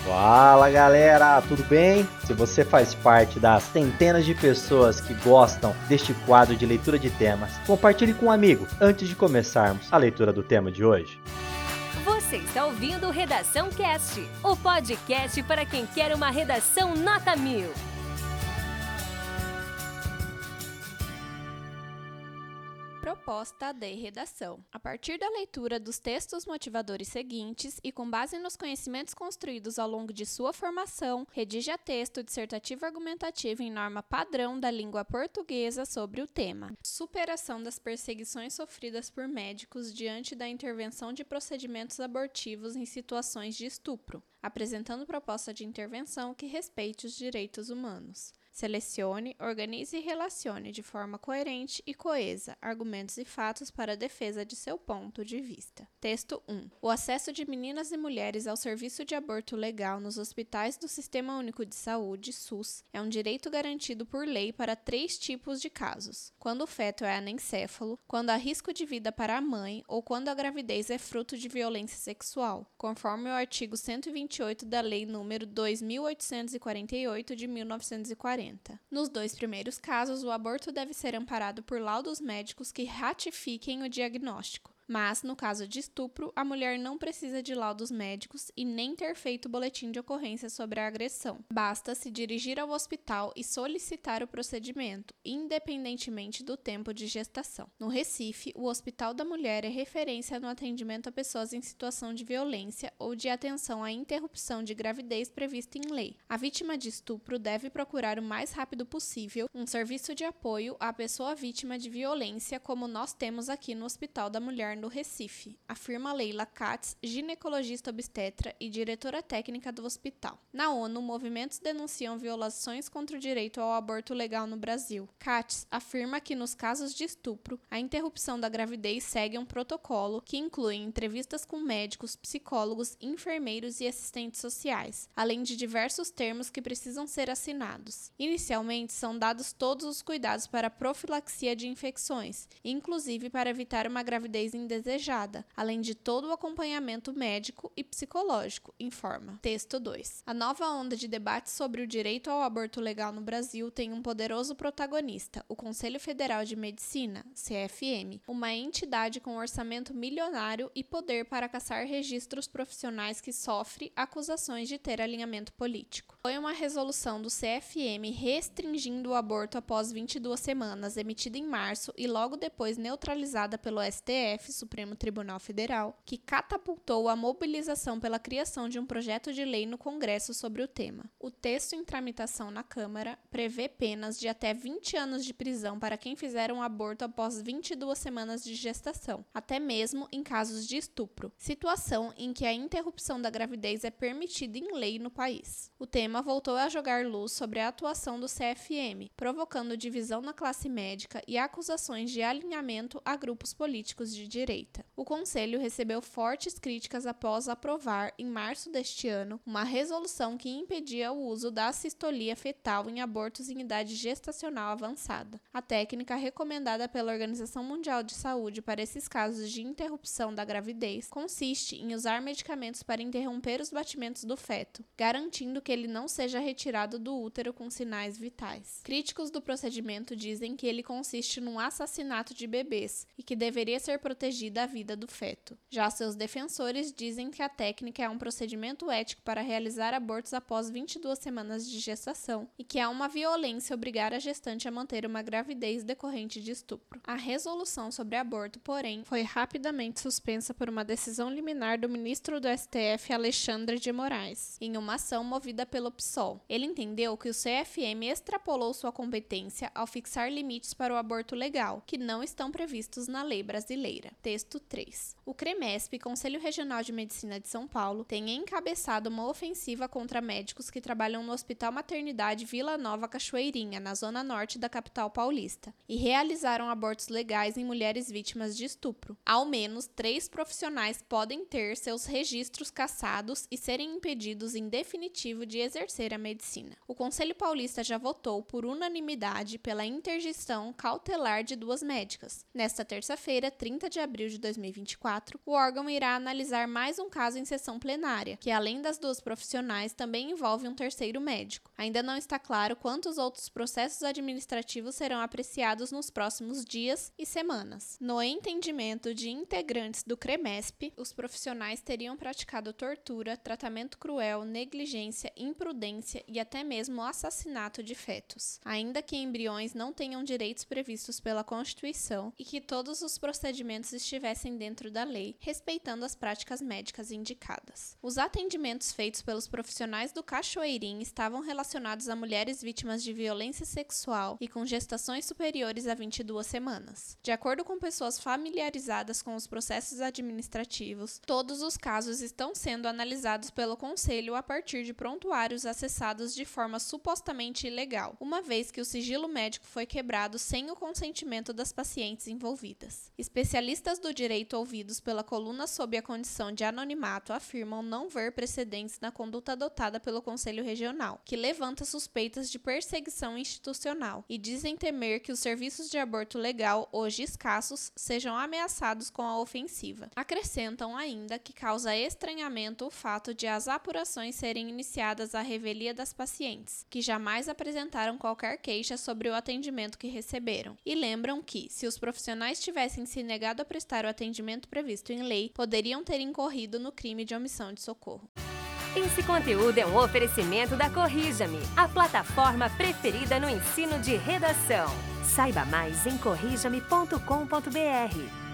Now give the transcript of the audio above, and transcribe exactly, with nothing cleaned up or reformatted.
Fala galera, tudo bem? Se você faz parte das centenas de pessoas que gostam deste quadro de leitura de temas, compartilhe com um amigo antes de começarmos a leitura do tema de hoje. Você está ouvindo Redação Cast, o podcast para quem quer uma redação nota mil. Proposta de redação. A partir da leitura dos textos motivadores seguintes e com base nos conhecimentos construídos ao longo de sua formação, redija texto dissertativo argumentativo em norma padrão da língua portuguesa sobre o tema: superação das perseguições sofridas por médicos diante da intervenção de procedimentos abortivos em situações de estupro, apresentando proposta de intervenção que respeite os direitos humanos. Selecione, organize e relacione de forma coerente e coesa argumentos e fatos para a defesa de seu ponto de vista. Texto um. O acesso de meninas e mulheres ao serviço de aborto legal nos hospitais do Sistema Único de Saúde, SUS, é um direito garantido por lei para três tipos de casos: quando o feto é anencéfalo, quando há risco de vida para a mãe ou quando a gravidez é fruto de violência sexual, conforme o artigo cento e vinte e oito da Lei nº dois mil oitocentos e quarenta e oito de mil novecentos e quarenta. Nos dois primeiros casos, o aborto deve ser amparado por laudos médicos que ratifiquem o diagnóstico. Mas, no caso de estupro, a mulher não precisa de laudos médicos e nem ter feito boletim de ocorrência sobre a agressão. Basta se dirigir ao hospital e solicitar o procedimento, independentemente do tempo de gestação. No Recife, o Hospital da Mulher é referência no atendimento a pessoas em situação de violência ou de atenção à interrupção de gravidez prevista em lei. A vítima de estupro deve procurar o mais rápido possível um serviço de apoio à pessoa vítima de violência, como nós temos aqui no Hospital da Mulher no Recife, afirma Leila Katz, ginecologista obstetra e diretora técnica do hospital. Na ONU, movimentos denunciam violações contra o direito ao aborto legal no Brasil. Katz afirma que nos casos de estupro, a interrupção da gravidez segue um protocolo que inclui entrevistas com médicos, psicólogos, enfermeiros e assistentes sociais, além de diversos termos que precisam ser assinados. Inicialmente, são dados todos os cuidados para a profilaxia de infecções, inclusive para evitar uma gravidez indesejada, além de todo o acompanhamento médico e psicológico, informa. Texto dois. A nova onda de debate sobre o direito ao aborto legal no Brasil tem um poderoso protagonista, o Conselho Federal de Medicina, C F M, uma entidade com orçamento milionário e poder para caçar registros profissionais que sofre acusações de ter alinhamento político. Foi uma resolução do C F M restringindo o aborto após vinte e duas semanas, emitida em março e logo depois neutralizada pelo S T F, Supremo Tribunal Federal, que catapultou a mobilização pela criação de um projeto de lei no Congresso sobre o tema. O texto em tramitação na Câmara prevê penas de até vinte anos de prisão para quem fizer um aborto após vinte e duas semanas de gestação, até mesmo em casos de estupro, situação em que a interrupção da gravidez é permitida em lei no país. O tema voltou a jogar luz sobre a atuação do C F M, provocando divisão na classe médica e acusações de alinhamento a grupos políticos de direita. O Conselho recebeu fortes críticas após aprovar, em março deste ano, uma resolução que impedia o uso da assistolia fetal em abortos em idade gestacional avançada. A técnica recomendada pela Organização Mundial de Saúde para esses casos de interrupção da gravidez consiste em usar medicamentos para interromper os batimentos do feto, garantindo que ele não seja retirado do útero com sinais vitais. Críticos do procedimento dizem que ele consiste num assassinato de bebês e que deveria ser protegido da vida do feto. Já seus defensores dizem que a técnica é um procedimento ético para realizar abortos após vinte e duas semanas de gestação e que é uma violência obrigar a gestante a manter uma gravidez decorrente de estupro. A resolução sobre aborto, porém, foi rapidamente suspensa por uma decisão liminar do ministro do S T F, Alexandre de Moraes, em uma ação movida pelo P SOL. Ele entendeu que o C F M extrapolou sua competência ao fixar limites para o aborto legal, que não estão previstos na lei brasileira. Texto três. O CREMESP, Conselho Regional de Medicina de São Paulo, tem encabeçado uma ofensiva contra médicos que trabalham no Hospital Maternidade Vila Nova Cachoeirinha, na zona norte da capital paulista, e realizaram abortos legais em mulheres vítimas de estupro. Ao menos três profissionais podem ter seus registros cassados e serem impedidos em definitivo de exercer a medicina. O Conselho Paulista já votou por unanimidade pela interdição cautelar de duas médicas. Nesta terça-feira, trinta de abril de dois mil e vinte e quatro, o órgão irá analisar mais um caso em sessão plenária, que além das duas profissionais também envolve um terceiro médico. Ainda não está claro quantos outros processos administrativos serão apreciados nos próximos dias e semanas. No entendimento de integrantes do CREMESP, os profissionais teriam praticado tortura, tratamento cruel, negligência, imprudência e até mesmo assassinato de fetos, ainda que embriões não tenham direitos previstos pela Constituição e que todos os procedimentos estivessem dentro da lei, respeitando as práticas médicas indicadas. Os atendimentos feitos pelos profissionais do Cachoeirinho estavam relacionados a mulheres vítimas de violência sexual e com gestações superiores a vinte e duas semanas. De acordo com pessoas familiarizadas com os processos administrativos, todos os casos estão sendo analisados pelo Conselho a partir de prontuários acessados de forma supostamente ilegal, uma vez que o sigilo médico foi quebrado sem o consentimento das pacientes envolvidas. Especialistas do direito ouvidos pela coluna sob a condição de anonimato afirmam não ver precedentes na conduta adotada pelo Conselho Regional, que levanta suspeitas de perseguição institucional, e dizem temer que os serviços de aborto legal, hoje escassos, sejam ameaçados com a ofensiva. Acrescentam ainda que causa estranhamento o fato de as apurações serem iniciadas à revelia das pacientes, que jamais apresentaram qualquer queixa sobre o atendimento que receberam, e lembram que, se os profissionais tivessem se negado a prestar o atendimento previsto em lei, poderiam ter incorrido no crime de omissão de socorro. Esse conteúdo é um oferecimento da Corrija-me, a plataforma preferida no ensino de redação. Saiba mais em corrija me ponto com ponto br.